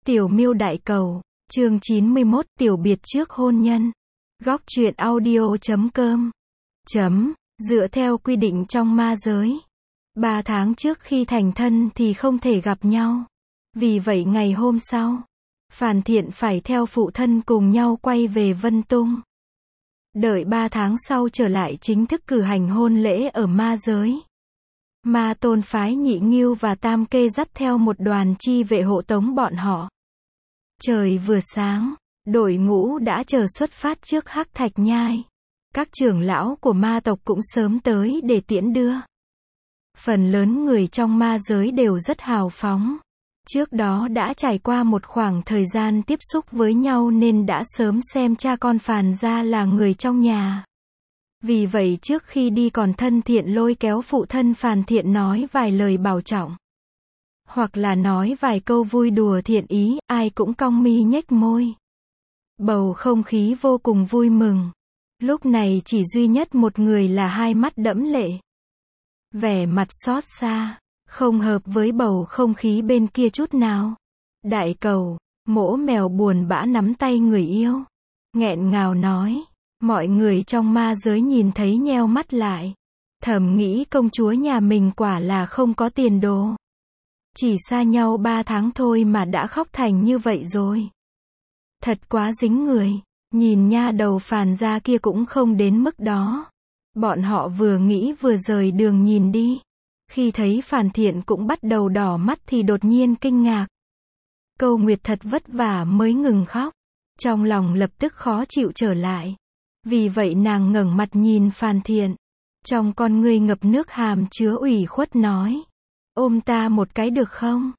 Tiểu Miêu Đại Cầu, chương 91, tiểu biệt trước hôn nhân. Góc truyện audio.com. Dựa theo quy định trong ma giới, 3 tháng trước khi thành thân thì không thể gặp nhau. Vì vậy ngày hôm sau, Phàn Thiện phải theo phụ thân cùng nhau quay về Vân Tung. Đợi 3 tháng sau trở lại chính thức cử hành hôn lễ ở ma giới. Ma Tôn phái Nhị Ngưu và Tam Kê dắt theo một đoàn chi vệ hộ tống bọn họ. Trời vừa sáng, đội ngũ đã chờ xuất phát trước Hắc Thạch Nhai. Các trưởng lão của ma tộc cũng sớm tới để tiễn đưa. Phần lớn người trong ma giới đều rất hào phóng. Trước đó đã trải qua một khoảng thời gian tiếp xúc với nhau nên đã sớm xem cha con Phàn gia là người trong nhà. Vì vậy trước khi đi còn thân thiện lôi kéo phụ thân Phàn Thiện nói vài lời bảo trọng. Hoặc là nói vài câu vui đùa thiện ý, ai cũng cong mi nhếch môi. Bầu không khí vô cùng vui mừng. Lúc này chỉ duy nhất một người là hai mắt đẫm lệ. Vẻ mặt xót xa, không hợp với bầu không khí bên kia chút nào. Đại Cầu, Mỗ mèo buồn bã nắm tay người yêu. Nghẹn ngào nói. Mọi người trong ma giới nhìn thấy nheo mắt lại. Thầm nghĩ công chúa nhà mình quả là không có tiền đồ. Chỉ xa nhau 3 tháng thôi mà đã khóc thành như vậy rồi. Thật quá dính người. Nhìn nha đầu Phàn gia kia cũng không đến mức đó. Bọn họ vừa nghĩ vừa rời đường nhìn đi. Khi thấy Phàn Thiện cũng bắt đầu đỏ mắt thì đột nhiên kinh ngạc. Câu Nguyệt thật vất vả mới ngừng khóc. Trong lòng lập tức khó chịu trở lại. Vì vậy nàng ngẩng mặt nhìn Phàn Thiện. Trong con ngươi ngập nước hàm chứa ủy khuất nói. Ôm ta một cái được không?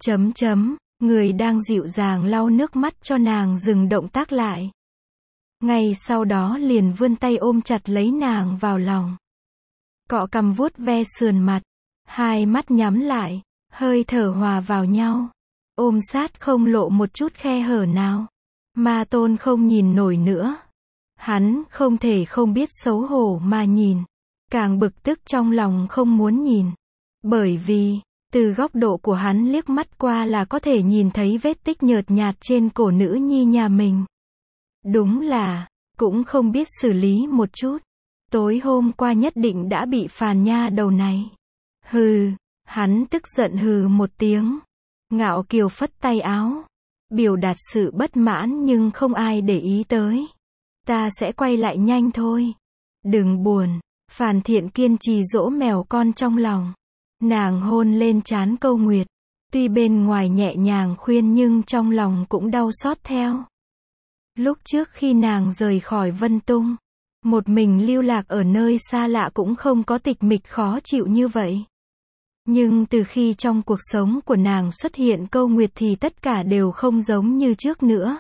Người đang dịu dàng lau nước mắt cho nàng dừng động tác lại. Ngay sau đó liền vươn tay ôm chặt lấy nàng vào lòng. Cọ cằm vuốt ve sườn mặt. Hai mắt nhắm lại. Hơi thở hòa vào nhau. Ôm sát không lộ một chút khe hở nào. Ma Tôn không nhìn nổi nữa. Hắn không thể không biết xấu hổ mà nhìn. Càng bực tức trong lòng không muốn nhìn. Bởi vì, từ góc độ của hắn liếc mắt qua là có thể nhìn thấy vết tích nhợt nhạt trên cổ nữ nhi nhà mình. Đúng là, cũng không biết xử lý một chút. Tối hôm qua nhất định đã bị Phàn nha đầu này. Hừ, hắn tức giận hừ một tiếng. Ngạo kiều phất tay áo. Biểu đạt sự bất mãn nhưng không ai để ý tới. Ta sẽ quay lại nhanh thôi. Đừng buồn. Phàn Thiện kiên trì dỗ mèo con trong lòng. Nàng hôn lên trán Câu Nguyệt. Tuy bên ngoài nhẹ nhàng khuyên nhưng trong lòng cũng đau xót theo. Lúc trước khi nàng rời khỏi Vân Tung, một mình lưu lạc ở nơi xa lạ cũng không có tịch mịch khó chịu như vậy. Nhưng từ khi trong cuộc sống của nàng xuất hiện Câu Nguyệt thì tất cả đều không giống như trước nữa.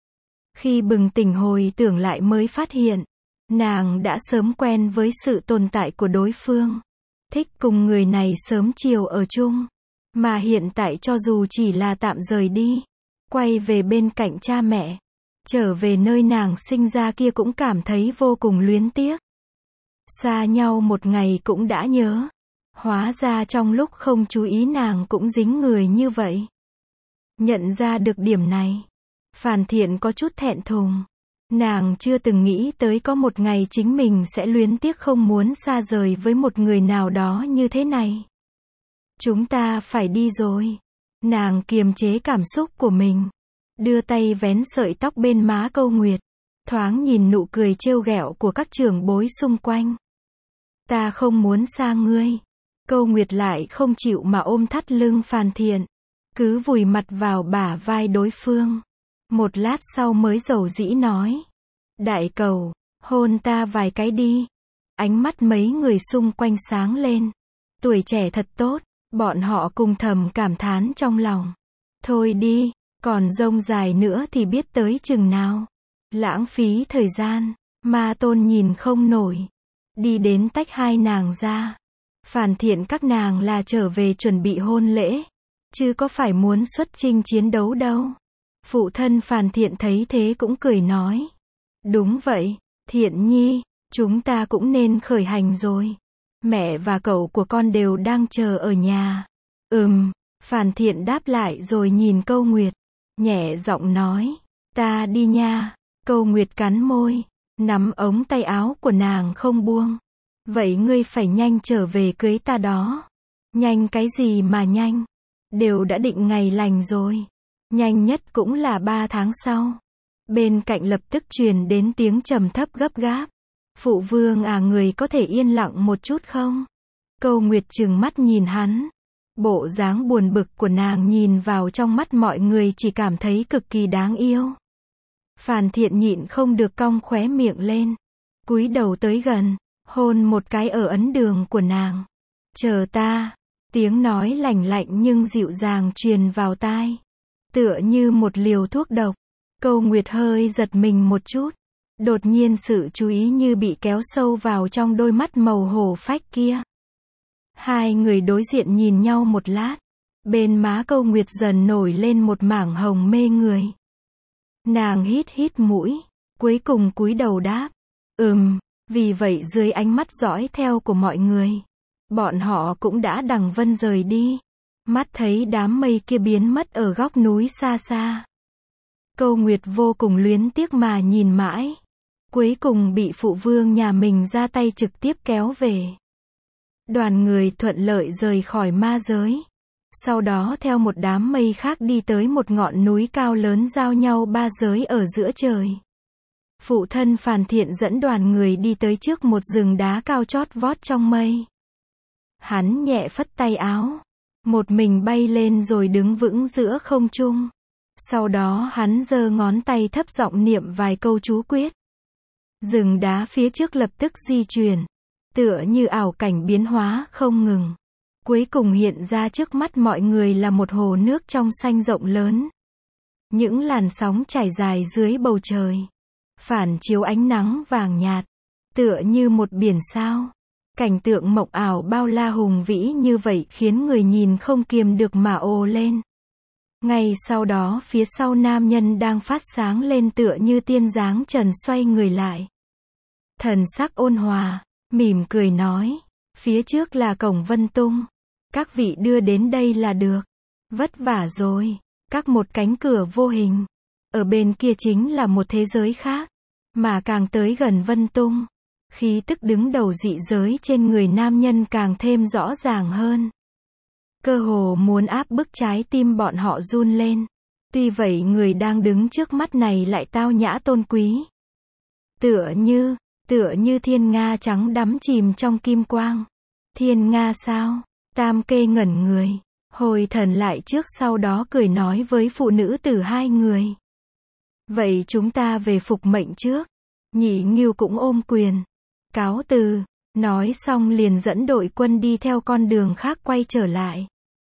Khi bừng tỉnh hồi tưởng lại mới phát hiện, nàng đã sớm quen với sự tồn tại của đối phương. Thích cùng người này sớm chiều ở chung. Mà hiện tại cho dù chỉ là tạm rời đi, quay về bên cạnh cha mẹ, trở về nơi nàng sinh ra kia cũng cảm thấy vô cùng luyến tiếc. Xa nhau một ngày cũng đã nhớ. Hóa ra trong lúc không chú ý nàng cũng dính người như vậy. Nhận ra được điểm này, Phàn Thiện có chút thẹn thùng. Nàng chưa từng nghĩ tới có một ngày chính mình sẽ luyến tiếc không muốn xa rời với một người nào đó như thế này. Chúng ta phải đi rồi. Nàng kiềm chế cảm xúc của mình. Đưa tay vén sợi tóc bên má Câu Nguyệt. Thoáng nhìn nụ cười trêu ghẹo của các trưởng bối xung quanh. Ta không muốn xa ngươi. Câu Nguyệt lại không chịu mà ôm thắt lưng Phàn Thiện. Cứ vùi mặt vào bả vai đối phương. Một lát sau mới dầu dĩ nói. Đại Cầu, hôn ta vài cái đi. Ánh mắt mấy người xung quanh sáng lên. Tuổi trẻ thật tốt, bọn họ cùng thầm cảm thán trong lòng. Thôi đi, còn dông dài nữa thì biết tới chừng nào. Lãng phí thời gian, Ma Tôn nhìn không nổi. Đi đến tách hai nàng ra. Phàn Thiện các nàng là trở về chuẩn bị hôn lễ. Chứ có phải muốn xuất chinh chiến đấu đâu. Phụ thân Phàn Thiện thấy thế cũng cười nói. Đúng vậy, Thiện nhi, chúng ta cũng nên khởi hành rồi. Mẹ và cậu của con đều đang chờ ở nhà. Phàn Thiện đáp lại rồi nhìn Câu Nguyệt. nhẹ giọng nói, ta đi nha. Câu Nguyệt cắn môi, nắm ống tay áo của nàng không buông. Vậy ngươi phải nhanh trở về cưới ta đó. Nhanh cái gì mà nhanh? Đều đã định ngày lành rồi. Nhanh nhất cũng là 3 tháng sau. Bên cạnh lập tức truyền đến tiếng trầm thấp gấp gáp. Phụ vương à, người có thể yên lặng một chút không? Câu Nguyệt trừng mắt nhìn hắn. Bộ dáng buồn bực của nàng nhìn vào trong mắt mọi người chỉ cảm thấy cực kỳ đáng yêu. Phàn Thiện nhịn không được cong khóe miệng lên. Cúi đầu tới gần, hôn một cái ở ấn đường của nàng. Chờ ta. Tiếng nói lành lạnh nhưng dịu dàng truyền vào tai. Tựa như một liều thuốc độc. Câu Nguyệt hơi giật mình một chút. Đột nhiên sự chú ý như bị kéo sâu vào trong đôi mắt màu hổ phách kia. Hai người đối diện nhìn nhau một lát. Bên má Câu Nguyệt dần nổi lên một mảng hồng mê người. Nàng hít hít mũi, cuối cùng cúi đầu đáp. Vì vậy dưới ánh mắt dõi theo của mọi người, bọn họ cũng đã đằng vân rời đi. Mắt thấy đám mây kia biến mất ở góc núi xa xa. Câu Nguyệt vô cùng luyến tiếc mà nhìn mãi. Cuối cùng bị phụ vương nhà mình ra tay trực tiếp kéo về. Đoàn người thuận lợi rời khỏi ma giới. Sau đó theo một đám mây khác đi tới một ngọn núi cao lớn giao nhau 3 giới ở giữa trời. Phụ thân Phàn Thiện dẫn đoàn người đi tới trước một rừng đá cao chót vót trong mây. Hắn nhẹ phất tay áo. Một mình bay lên rồi đứng vững giữa không trung. Sau đó hắn giơ ngón tay thấp giọng niệm vài câu chú quyết. Rừng đá phía trước lập tức di chuyển. Tựa như ảo cảnh biến hóa không ngừng. Cuối cùng hiện ra trước mắt mọi người là một hồ nước trong xanh rộng lớn. Những làn sóng trải dài dưới bầu trời. Phản chiếu ánh nắng vàng nhạt. Tựa như một biển sao. Cảnh tượng mộng ảo bao la hùng vĩ như vậy khiến người nhìn không kiềm được mà ồ lên. Ngay sau đó phía sau nam nhân đang phát sáng lên tựa như tiên dáng trần xoay người lại. Thần sắc ôn hòa, mỉm cười nói. Phía trước là cổng Vân Tung. Các vị đưa đến đây là được. Vất vả rồi. Các một cánh cửa vô hình. Ở bên kia chính là một thế giới khác. Mà càng tới gần Vân Tung, khí tức đứng đầu dị giới trên người nam nhân càng thêm rõ ràng hơn. Cơ hồ muốn áp bức trái tim bọn họ run lên. Tuy vậy người đang đứng trước mắt này lại tao nhã tôn quý. Tựa như thiên nga trắng đắm chìm trong kim quang. Thiên nga sao? Tam Kê ngẩn người, hồi thần lại trước sau đó cười nói với phụ nữ tử hai người. Vậy chúng ta về phục mệnh trước. Nhị Ngưu cũng ôm quyền. Cáo từ, nói xong liền dẫn đội quân đi theo con đường khác quay trở lại.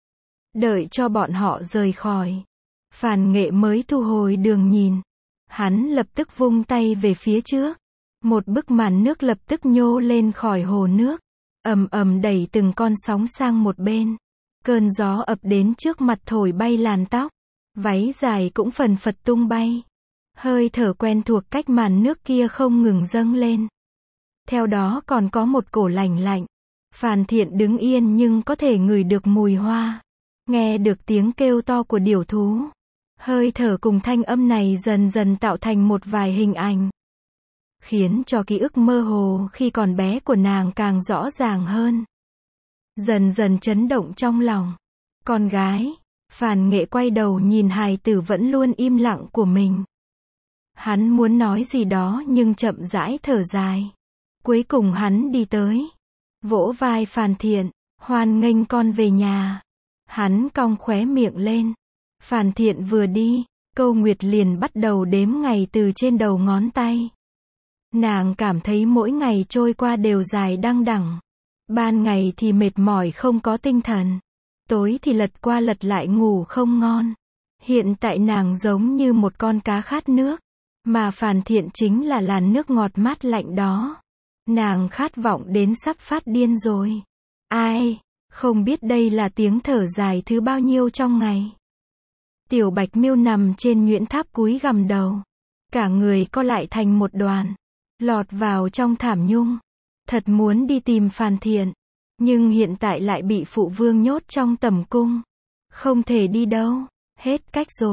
Đợi cho bọn họ rời khỏi. Phàn Nghệ mới thu hồi đường nhìn. Hắn lập tức vung tay về phía trước. Một bức màn nước lập tức nhô lên khỏi hồ nước. Ầm ầm đẩy từng con sóng sang một bên. Cơn gió ập đến trước mặt thổi bay làn tóc. Váy dài cũng phần phật tung bay. Hơi thở quen thuộc cách màn nước kia không ngừng dâng lên. Theo đó còn có một cổ lạnh lạnh. Phàn Thiện đứng yên nhưng có thể ngửi được mùi hoa. Nghe được tiếng kêu to của điểu thú. Hơi thở cùng thanh âm này dần dần tạo thành một vài hình ảnh. Khiến cho ký ức mơ hồ khi còn bé của nàng càng rõ ràng hơn. Dần dần chấn động trong lòng. Con gái. Phàn Nghệ quay đầu nhìn hài tử vẫn luôn im lặng của mình. Hắn muốn nói gì đó nhưng chậm rãi thở dài. Cuối cùng hắn đi tới. Vỗ vai Phàn Thiện. Hoan nghênh con về nhà. Hắn cong khóe miệng lên. Phàn Thiện vừa đi. Câu Nguyệt liền bắt đầu đếm ngày từ trên đầu ngón tay. Nàng cảm thấy mỗi ngày trôi qua đều dài đăng đẳng. Ban ngày thì mệt mỏi không có tinh thần. Tối thì lật qua lật lại ngủ không ngon. Hiện tại nàng giống như một con cá khát nước. Mà Phàn Thiện chính là làn nước ngọt mát lạnh đó. Nàng khát vọng đến sắp phát điên rồi. Ai, không biết đây là tiếng thở dài thứ bao nhiêu trong ngày. Tiểu Bạch Miêu nằm trên nhuyễn tháp cúi gằm đầu. Cả người co lại thành một đoàn. Lọt vào trong thảm nhung. Thật muốn đi tìm Phàn Thiện. Nhưng hiện tại lại bị phụ vương nhốt trong tẩm cung. Không thể đi đâu. Hết cách rồi.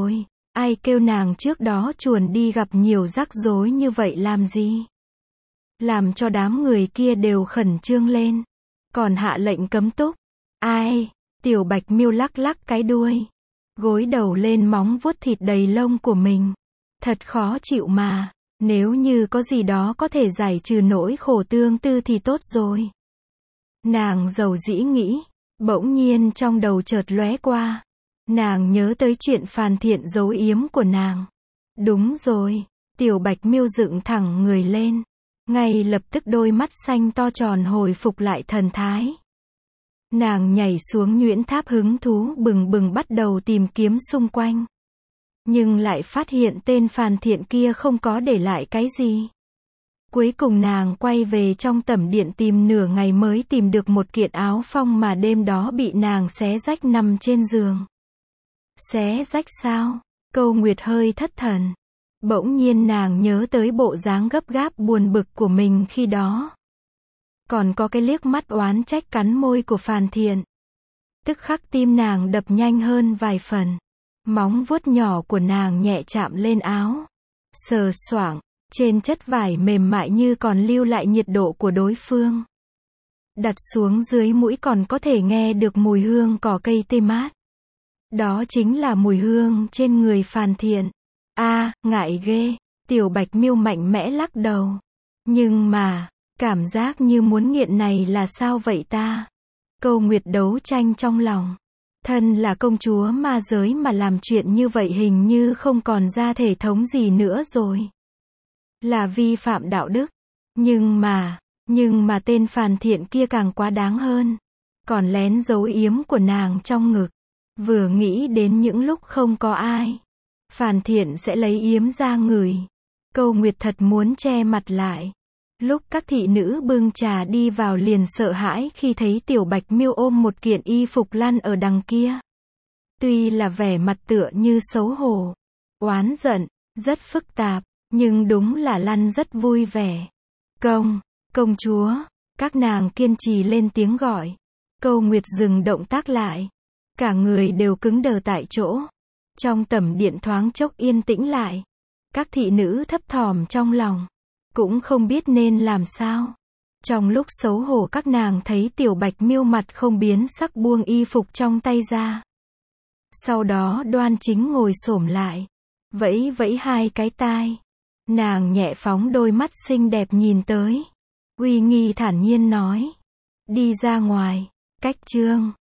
Ai kêu nàng trước đó chuồn đi gặp nhiều rắc rối như vậy làm gì? Làm cho đám người kia đều khẩn trương lên. Còn hạ lệnh cấm túc. Ai? Tiểu Bạch Miêu lắc lắc cái đuôi. Gối đầu lên móng vuốt thịt đầy lông của mình. Thật khó chịu mà. Nếu như có gì đó có thể giải trừ nỗi khổ tương tư thì tốt rồi. Nàng dầu dĩ nghĩ. Bỗng nhiên trong đầu chợt lóe qua. Nàng nhớ tới chuyện Phàn Thiện giấu yếm của nàng. Đúng rồi. Tiểu Bạch Miêu dựng thẳng người lên. Ngay lập tức đôi mắt xanh to tròn hồi phục lại thần thái. Nàng nhảy xuống nhuyễn tháp hứng thú bừng bừng bắt đầu tìm kiếm xung quanh. Nhưng lại phát hiện tên Phàn Thiện kia không có để lại cái gì. Cuối cùng nàng quay về trong tẩm điện tìm nửa ngày mới tìm được một kiện áo phong mà đêm đó bị nàng xé rách nằm trên giường. Xé rách sao? Câu Nguyệt hơi thất thần. Bỗng nhiên nàng nhớ tới bộ dáng gấp gáp buồn bực của mình khi đó. Còn có cái liếc mắt oán trách cắn môi của Phàn Thiện. Tức khắc tim nàng đập nhanh hơn vài phần. Móng vuốt nhỏ của nàng nhẹ chạm lên áo. Sờ soạng, trên chất vải mềm mại như còn lưu lại nhiệt độ của đối phương. Đặt xuống dưới mũi còn có thể nghe được mùi hương cỏ cây tươi mát. Đó chính là mùi hương trên người Phàn Thiện. Ngại ghê. Tiểu Bạch Miêu mạnh mẽ lắc đầu. Nhưng mà, cảm giác như muốn nghiện này là sao vậy ta? Câu Nguyệt đấu tranh trong lòng. Thân là công chúa ma giới mà làm chuyện như vậy hình như không còn ra thể thống gì nữa rồi. Là vi phạm đạo đức. Nhưng mà tên Phàn Thiện kia càng quá đáng hơn. Còn lén giấu yếm của nàng trong ngực. Vừa nghĩ đến những lúc không có ai. Phàn Thiện sẽ lấy yếm ra ngửi. Câu Nguyệt thật muốn che mặt lại. Lúc các thị nữ bưng trà đi vào liền sợ hãi khi thấy Tiểu Bạch Miêu ôm một kiện y phục lăn ở đằng kia. Tuy là vẻ mặt tựa như xấu hổ, oán giận, rất phức tạp, nhưng đúng là lăn rất vui vẻ. Công chúa, các nàng kiên trì lên tiếng gọi. Câu Nguyệt dừng động tác lại. Cả người đều cứng đờ tại chỗ. Trong tẩm điện thoáng chốc yên tĩnh lại. Các thị nữ thấp thỏm trong lòng. Cũng không biết nên làm sao. Trong lúc xấu hổ các nàng thấy Tiểu Bạch Miêu mặt không biến sắc buông y phục trong tay ra. Sau đó đoan chính ngồi xổm lại. Vẫy vẫy hai cái tai. Nàng nhẹ phóng đôi mắt xinh đẹp nhìn tới. Uy nghi thản nhiên nói. Đi ra ngoài. Cách chương.